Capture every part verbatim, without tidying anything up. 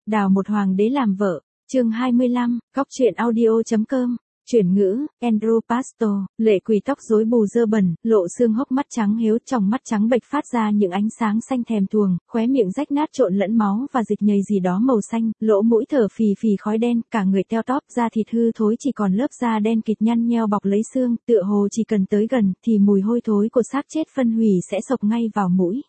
Đào một hoàng đế làm vợ, chương hai mươi lăm, góc truyện audio.com, chuyển ngữ, Andrew Pastor, lệ quỷ tóc rối bù dơ bẩn, lộ xương hốc mắt trắng hiếu, tròng mắt trắng bệch phát ra những ánh sáng xanh thèm thuồng, khóe miệng rách nát trộn lẫn máu và dịch nhầy gì đó màu xanh, lỗ mũi thở phì phì khói đen, cả người teo tóp, da thịt hư thối chỉ còn lớp da đen kịt nhăn nheo bọc lấy xương, tựa hồ chỉ cần tới gần thì mùi hôi thối của xác chết phân hủy sẽ xộc ngay vào mũi.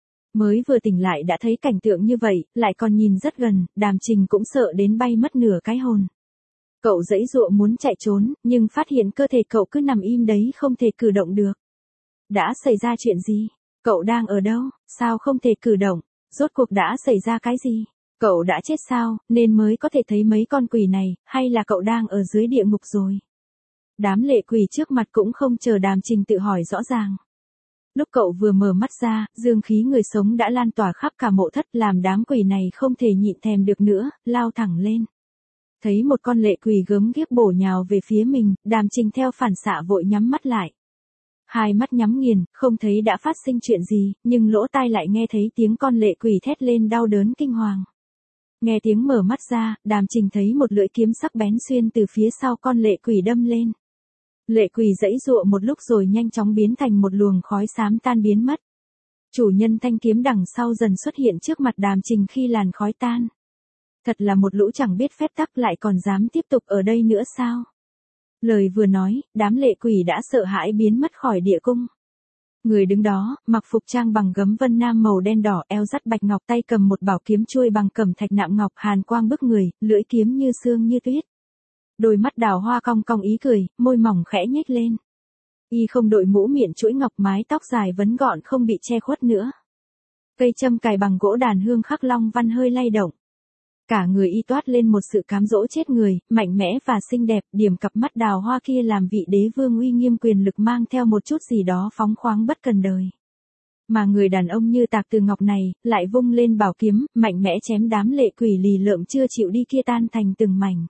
Mới vừa tỉnh lại đã thấy cảnh tượng như vậy, lại còn nhìn rất gần, Đàm Trình cũng sợ đến bay mất nửa cái hồn. Cậu giãy giụa muốn chạy trốn, nhưng phát hiện cơ thể cậu cứ nằm im đấy không thể cử động được. Đã xảy ra chuyện gì? Cậu đang ở đâu? Sao không thể cử động? Rốt cuộc đã xảy ra cái gì? Cậu đã chết sao, nên mới có thể thấy mấy con quỷ này, hay là cậu đang ở dưới địa ngục rồi? Đám lệ quỷ trước mặt cũng không chờ Đàm Trình tự hỏi rõ ràng. Lúc cậu vừa mở mắt ra, dương khí người sống đã lan tỏa khắp cả mộ thất làm đám quỷ này không thể nhịn thèm được nữa, lao thẳng lên. Thấy một con lệ quỷ gớm ghiếc bổ nhào về phía mình, Đàm Trình theo phản xạ vội nhắm mắt lại. Hai mắt nhắm nghiền, không thấy đã phát sinh chuyện gì, nhưng lỗ tai lại nghe thấy tiếng con lệ quỷ thét lên đau đớn kinh hoàng. Nghe tiếng mở mắt ra, Đàm Trình thấy một lưỡi kiếm sắc bén xuyên từ phía sau con lệ quỷ đâm lên. Lệ quỷ giãy giụa một lúc rồi nhanh chóng biến thành một luồng khói xám tan biến mất. Chủ nhân thanh kiếm đằng sau dần xuất hiện trước mặt Đàm Trình khi làn khói tan. Thật là một lũ chẳng biết phép tắc lại còn dám tiếp tục ở đây nữa sao? Lời vừa nói, đám lệ quỷ đã sợ hãi biến mất khỏi địa cung. Người đứng đó, mặc phục trang bằng gấm vân nam màu đen đỏ, eo dắt bạch ngọc, tay cầm một bảo kiếm chuôi bằng cẩm thạch nạm ngọc, hàn quang bức người, lưỡi kiếm như sương như tuyết. Đôi mắt đào hoa cong cong ý cười, môi mỏng khẽ nhếch lên. Y không đội mũ miệng chuỗi ngọc, mái tóc dài vấn gọn không bị che khuất nữa. Cây châm cài bằng gỗ đàn hương khắc long văn hơi lay động. Cả người y toát lên một sự cám dỗ chết người, mạnh mẽ và xinh đẹp, điểm cặp mắt đào hoa kia làm vị đế vương uy nghiêm quyền lực mang theo một chút gì đó phóng khoáng bất cần đời. Mà người đàn ông như tạc từ ngọc này, lại vung lên bảo kiếm, mạnh mẽ chém đám lệ quỷ lì lợm chưa chịu đi kia tan thành từng mảnh.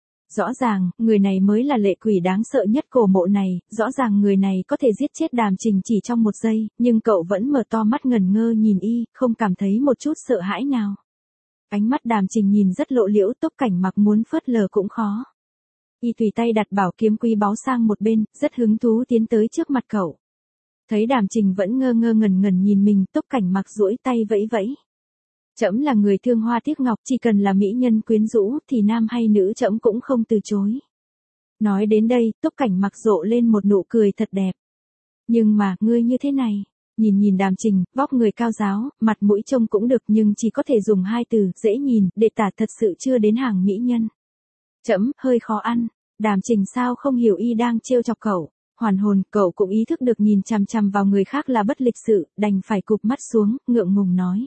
Rõ ràng, người này mới là lệ quỷ đáng sợ nhất cổ mộ này, rõ ràng người này có thể giết chết Đàm Trình chỉ trong một giây, nhưng cậu vẫn mở to mắt ngẩn ngơ nhìn y, không cảm thấy một chút sợ hãi nào. Ánh mắt Đàm Trình nhìn rất lộ liễu, Túc Cảnh Mặc muốn phớt lờ cũng khó. Y tùy tay đặt bảo kiếm quý báu sang một bên, rất hứng thú tiến tới trước mặt cậu. Thấy Đàm Trình vẫn ngơ ngơ ngẩn ngẩn nhìn mình, Túc Cảnh Mặc duỗi tay vẫy vẫy. Trẫm là người thương hoa tiếc ngọc, chỉ cần là mỹ nhân quyến rũ thì nam hay nữ trẫm cũng không từ chối. Nói đến đây, Túc Cảnh Mặc rộ lên một nụ cười thật đẹp. Nhưng mà, ngươi như thế này, nhìn nhìn Đàm Trình, vóc người cao ráo, mặt mũi trông cũng được nhưng chỉ có thể dùng hai từ, dễ nhìn, để tả thật sự chưa đến hàng mỹ nhân. Trẫm, hơi khó ăn. Đàm Trình sao không hiểu y đang trêu chọc cậu. Hoàn hồn, cậu cũng ý thức được nhìn chằm chằm vào người khác là bất lịch sự, đành phải cụp mắt xuống, ngượng ngùng nói.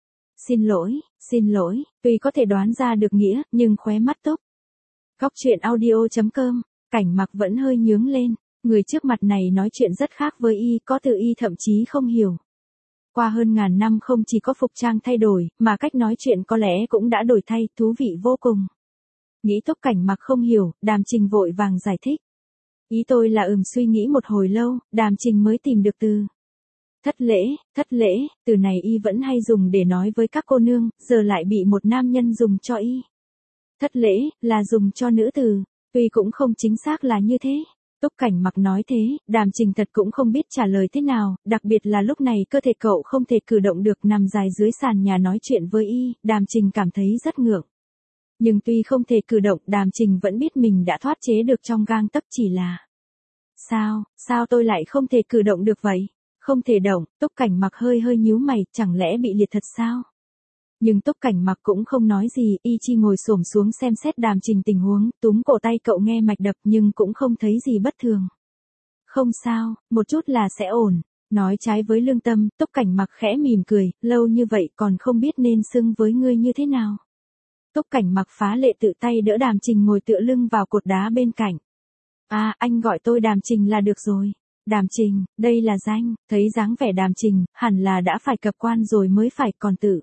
Xin lỗi, xin lỗi, tuy có thể đoán ra được nghĩa, nhưng khóe mắt túc. Góc truyện audio.com, Cảnh Mặc vẫn hơi nhướng lên, người trước mặt này nói chuyện rất khác với y, có từ y thậm chí không hiểu. Qua hơn ngàn năm không chỉ có phục trang thay đổi, mà cách nói chuyện có lẽ cũng đã đổi thay, thú vị vô cùng. Nghĩ Túc Cảnh Mặc không hiểu, Đàm Trình vội vàng giải thích. Ý tôi là ừm suy nghĩ một hồi lâu, Đàm Trình mới tìm được từ. Thất lễ, thất lễ, từ này y vẫn hay dùng để nói với các cô nương, giờ lại bị một nam nhân dùng cho y. Thất lễ, là dùng cho nữ từ, tuy cũng không chính xác là như thế. Túc Cảnh Mặc nói thế, Đàm Trình thật cũng không biết trả lời thế nào, đặc biệt là lúc này cơ thể cậu không thể cử động được nằm dài dưới sàn nhà nói chuyện với y, Đàm Trình cảm thấy rất ngượng. Nhưng tuy không thể cử động, Đàm Trình vẫn biết mình đã thoát chế được trong gang tấc, chỉ là. Sao, sao tôi lại không thể cử động được vậy? Không thể động, Túc Cảnh Mặc hơi hơi nhíu mày, chẳng lẽ bị liệt thật sao? Nhưng Túc Cảnh Mặc cũng không nói gì, y chi ngồi xổm xuống xem xét Đàm Trình tình huống, túm cổ tay cậu nghe mạch đập nhưng cũng không thấy gì bất thường. Không sao, một chút là sẽ ổn. Nói trái với lương tâm, Túc Cảnh Mặc khẽ mỉm cười, lâu như vậy còn không biết nên xưng với ngươi như thế nào. Túc Cảnh Mặc phá lệ tự tay đỡ Đàm Trình ngồi tựa lưng vào cột đá bên cạnh. À, anh gọi tôi Đàm Trình là được rồi. Đàm Trình, đây là danh, thấy dáng vẻ Đàm Trình, hẳn là đã phải cập quan rồi mới phải, còn tự.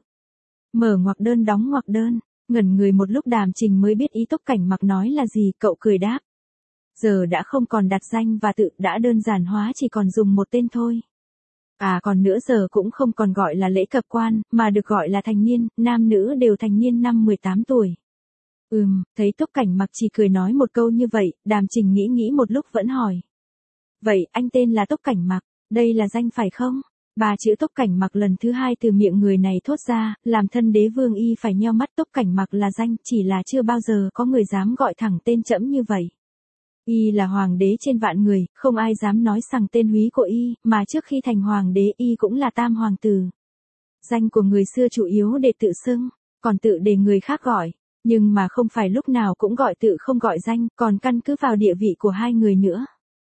Mở ngoặc đơn đóng ngoặc đơn, ngẩn người một lúc Đàm Trình mới biết ý Túc Cảnh Mặc nói là gì, cậu cười đáp. Giờ đã không còn đặt danh và tự, đã đơn giản hóa chỉ còn dùng một tên thôi. À còn nữa giờ cũng không còn gọi là lễ cập quan, mà được gọi là thành niên, nam nữ đều thành niên năm mười tám tuổi. Ừm, thấy Túc Cảnh Mặc chỉ cười nói một câu như vậy, Đàm Trình nghĩ nghĩ một lúc vẫn hỏi. Vậy anh tên là Túc Cảnh Mặc, đây là danh phải không? Ba chữ Túc Cảnh Mặc lần thứ hai từ miệng người này thốt ra, làm thân đế vương y phải nheo mắt. Túc Cảnh Mặc là danh, chỉ là chưa bao giờ có người dám gọi thẳng tên trẫm như vậy. Y là hoàng đế trên vạn người, không ai dám nói rằng tên húy của y, mà trước khi thành hoàng đế y cũng là tam hoàng tử. Danh của người xưa chủ yếu để tự xưng, còn tự để người khác gọi, nhưng mà không phải lúc nào cũng gọi tự không gọi danh, còn căn cứ vào địa vị của hai người nữa.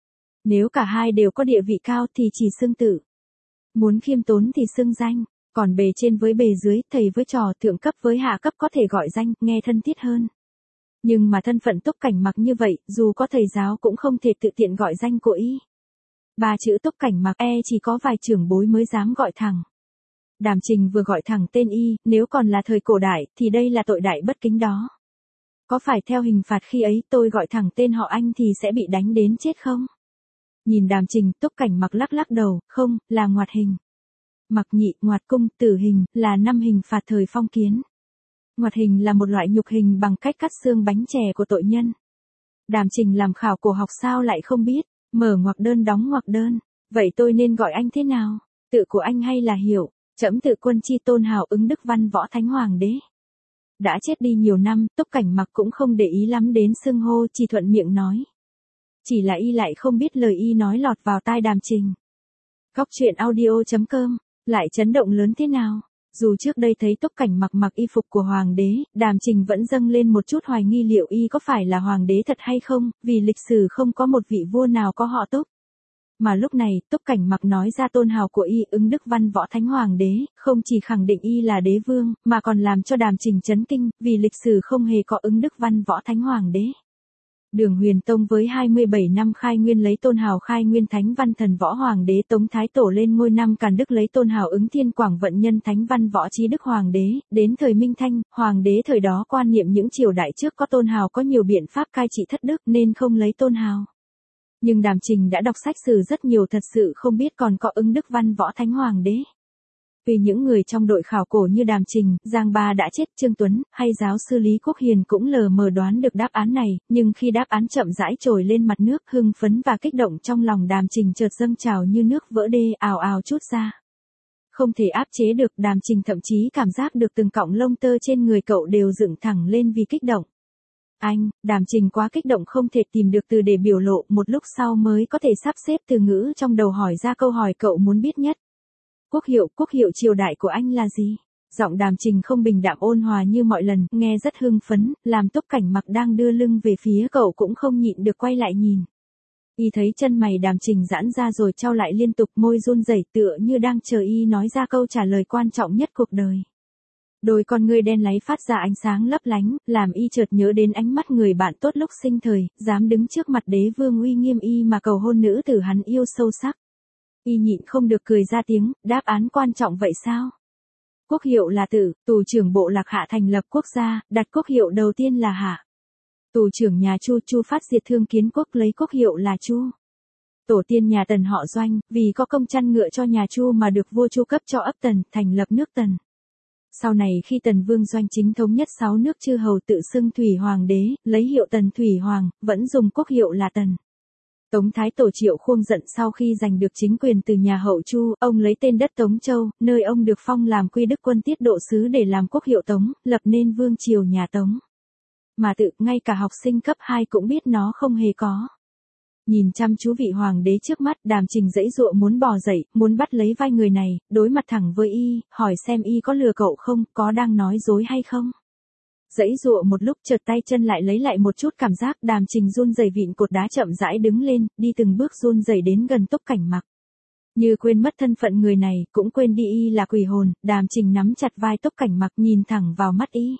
Nếu cả hai đều có địa vị cao thì chỉ xưng tự. Muốn khiêm tốn thì xưng danh, còn bề trên với bề dưới, thầy với trò, thượng cấp với hạ cấp có thể gọi danh, nghe thân thiết hơn. Nhưng mà thân phận Túc Cảnh Mặc như vậy, dù có thầy giáo cũng không thể tự tiện gọi danh của y. Ba chữ Túc Cảnh Mặc e chỉ có vài trưởng bối mới dám gọi thẳng. Đàm Trình vừa gọi thẳng tên y, nếu còn là thời cổ đại, thì đây là tội đại bất kính đó. Có phải theo hình phạt khi ấy tôi gọi thẳng tên họ anh thì sẽ bị đánh đến chết không? Nhìn Đàm Trình, Túc Cảnh Mặc lắc lắc đầu, không, là ngoạt hình. Mặc nhị, ngoạt cung, tử hình, là năm hình phạt thời phong kiến. Ngoạt hình là một loại nhục hình bằng cách cắt xương bánh chè của tội nhân. Đàm Trình làm khảo cổ học sao lại không biết, mở ngoặc đơn đóng ngoặc đơn, vậy tôi nên gọi anh thế nào? Tự của anh hay là hiệu? Trẫm tự Quân Chi Tôn hào Ứng Đức Văn Võ Thánh Hoàng đế. Đã chết đi nhiều năm, Túc Cảnh Mặc cũng không để ý lắm đến xưng hô, chỉ thuận miệng nói. Chỉ là y lại không biết lời y nói lọt vào tai Đàm Trình. Góc truyện audio chấm com, lại chấn động lớn thế nào? Dù trước đây thấy Túc Cảnh Mặc mặc y phục của hoàng đế, Đàm Trình vẫn dâng lên một chút hoài nghi liệu y có phải là hoàng đế thật hay không, vì lịch sử không có một vị vua nào có họ Túc. Mà lúc này, Túc Cảnh Mặc nói ra tôn hào của y Ứng Đức Văn Võ Thánh Hoàng đế, không chỉ khẳng định y là đế vương, mà còn làm cho Đàm Trình chấn kinh, vì lịch sử không hề có Ứng Đức Văn Võ Thánh Hoàng đế. Đường Huyền Tông với hai mươi bảy năm khai nguyên lấy tôn hào Khai Nguyên Thánh Văn Thần Võ Hoàng đế Tống Thái Tổ lên ngôi năm Càn Đức lấy tôn hào Ứng Thiên Quảng Vận Nhân Thánh Văn Võ Trí Đức Hoàng đế, đến thời Minh Thanh, Hoàng đế thời đó quan niệm những triều đại trước có tôn hào có nhiều biện pháp cai trị thất đức nên không lấy tôn hào. Nhưng Đàm Trình đã đọc sách sử rất nhiều thật sự không biết còn có Ứng Đức Văn Võ Thánh Hoàng đế. Vì những người trong đội khảo cổ như Đàm Trình, Giang Ba đã chết, Trương Tuấn, hay giáo sư Lý Quốc Hiền cũng lờ mờ đoán được đáp án này, nhưng khi đáp án chậm rãi trồi lên mặt nước, hưng phấn và kích động trong lòng Đàm Trình chợt dâng trào như nước vỡ đê, ào ào trút ra. Không thể áp chế được, Đàm Trình thậm chí cảm giác được từng cọng lông tơ trên người cậu đều dựng thẳng lên vì kích động. Anh, Đàm Trình quá kích động không thể tìm được từ để biểu lộ, một lúc sau mới có thể sắp xếp từ ngữ trong đầu hỏi ra câu hỏi cậu muốn biết nhất. Quốc hiệu, quốc hiệu triều đại của anh là gì? Giọng Đàm Trình không bình đạm ôn hòa như mọi lần, nghe rất hưng phấn, làm Túc Cảnh Mặc đang đưa lưng về phía cậu cũng không nhịn được quay lại nhìn. Y thấy chân mày Đàm Trình giãn ra rồi trao lại liên tục, môi run rẩy tựa như đang chờ y nói ra câu trả lời quan trọng nhất cuộc đời. Đôi con ngươi đen láy phát ra ánh sáng lấp lánh, làm y chợt nhớ đến ánh mắt người bạn tốt lúc sinh thời, dám đứng trước mặt đế vương uy nghiêm y mà cầu hôn nữ tử hắn yêu sâu sắc. Y nhịn không được cười ra tiếng, đáp án quan trọng vậy sao? Quốc hiệu là Tử, tù trưởng bộ Lạc Hạ thành lập quốc gia, đặt quốc hiệu đầu tiên là Hạ. Tù trưởng nhà Chu, Chu Phát diệt Thương Kiến Quốc lấy quốc hiệu là Chu. Tổ tiên nhà Tần họ Doanh, vì có công chăn ngựa cho nhà Chu mà được vua Chu cấp cho ấp Tần, thành lập nước Tần. Sau này khi Tần Vương Doanh chính thống nhất sáu nước chư hầu tự xưng Thủy Hoàng đế, lấy hiệu Tần Thủy Hoàng, vẫn dùng quốc hiệu là Tần. Tống Thái Tổ Triệu Khuông giận sau khi giành được chính quyền từ nhà hậu Chu, ông lấy tên đất Tống Châu, nơi ông được phong làm quy đức quân tiết độ sứ để làm quốc hiệu Tống, lập nên vương triều nhà Tống. Mà tự, ngay cả học sinh cấp hai cũng biết nó không hề có. Nhìn chăm chú vị hoàng đế trước mắt, Đàm Trình giãy giụa muốn bò dậy, muốn bắt lấy vai người này, đối mặt thẳng với y, hỏi xem y có lừa cậu không, có đang nói dối hay không. Giãy giụa một lúc chợt tay chân lại lấy lại một chút cảm giác, Đàm Trình run rẩy vịn cột đá chậm rãi đứng lên, đi từng bước run rẩy đến gần Túc Cảnh Mặc. Như quên mất thân phận người này, cũng quên đi y là quỷ hồn, Đàm Trình nắm chặt vai Túc Cảnh Mặc nhìn thẳng vào mắt y.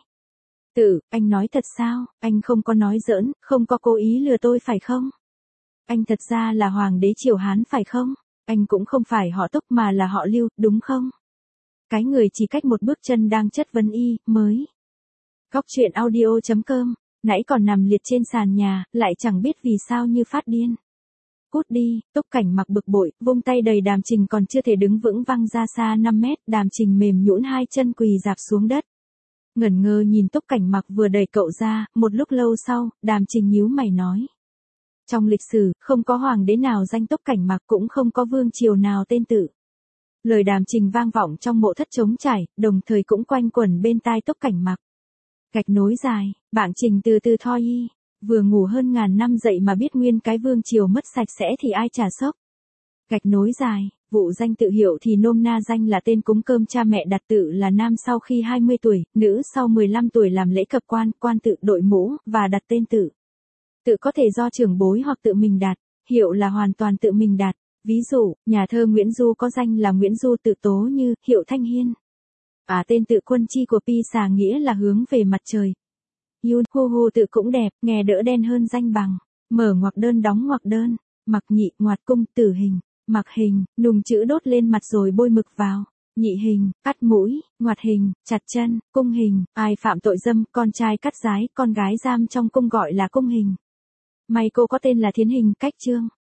Tự, anh nói thật sao, anh không có nói giỡn, không có cố ý lừa tôi phải không? Anh thật ra là hoàng đế triều Hán phải không? Anh cũng không phải họ Túc mà là họ Lưu, đúng không? Cái người chỉ cách một bước chân đang chất vấn y, mới. Góc truyện audio chấm com, nãy còn nằm liệt trên sàn nhà, lại chẳng biết vì sao như phát điên. cút đi, Túc Cảnh Mặc bực bội, vung tay đầy Đàm Trình còn chưa thể đứng vững văng ra xa năm mét, Đàm Trình mềm nhũn hai chân quỳ rạp xuống đất. Ngẩn ngơ nhìn Túc Cảnh Mặc vừa đẩy cậu ra, một lúc lâu sau, Đàm Trình nhíu mày nói. Trong lịch sử, không có hoàng đế nào danh Túc Cảnh Mặc, cũng không có vương triều nào tên tự. Lời Đàm Trình vang vọng trong mộ thất trống trải, đồng thời cũng quanh quẩn bên tai Túc Cảnh Mặc. Gạch nối dài, Bảng Trình từ từ thoi y, vừa ngủ hơn ngàn năm dậy mà biết nguyên cái vương triều mất sạch sẽ thì ai trả sốc. Gạch nối dài, vụ danh tự hiệu thì nôm na danh là tên cúng cơm cha mẹ đặt, tự là nam sau khi hai mươi tuổi, nữ sau mười lăm tuổi làm lễ cập quan, quan tự đội mũ, và đặt tên tự. Tự có thể do trưởng bối hoặc tự mình đặt, hiệu là hoàn toàn tự mình đặt. Ví dụ, nhà thơ Nguyễn Du có danh là Nguyễn Du tự tố như, hiệu Thanh Hiên. À tên tự Quân Chi của Pisa nghĩa là hướng về mặt trời. Yun Hu Hu tự cũng đẹp, nghe đỡ đen hơn danh bằng. Mở ngoặc đơn đóng ngoặc đơn, mặc nhị ngoặt cung tử hình, mặc hình, nùng chữ đốt lên mặt rồi bôi mực vào. Nhị hình, cắt mũi, ngoặt hình, chặt chân, cung hình, ai phạm tội dâm, con trai cắt giái, con gái giam trong cung gọi là cung hình. May cô có tên là Thiến Hình, cách chương.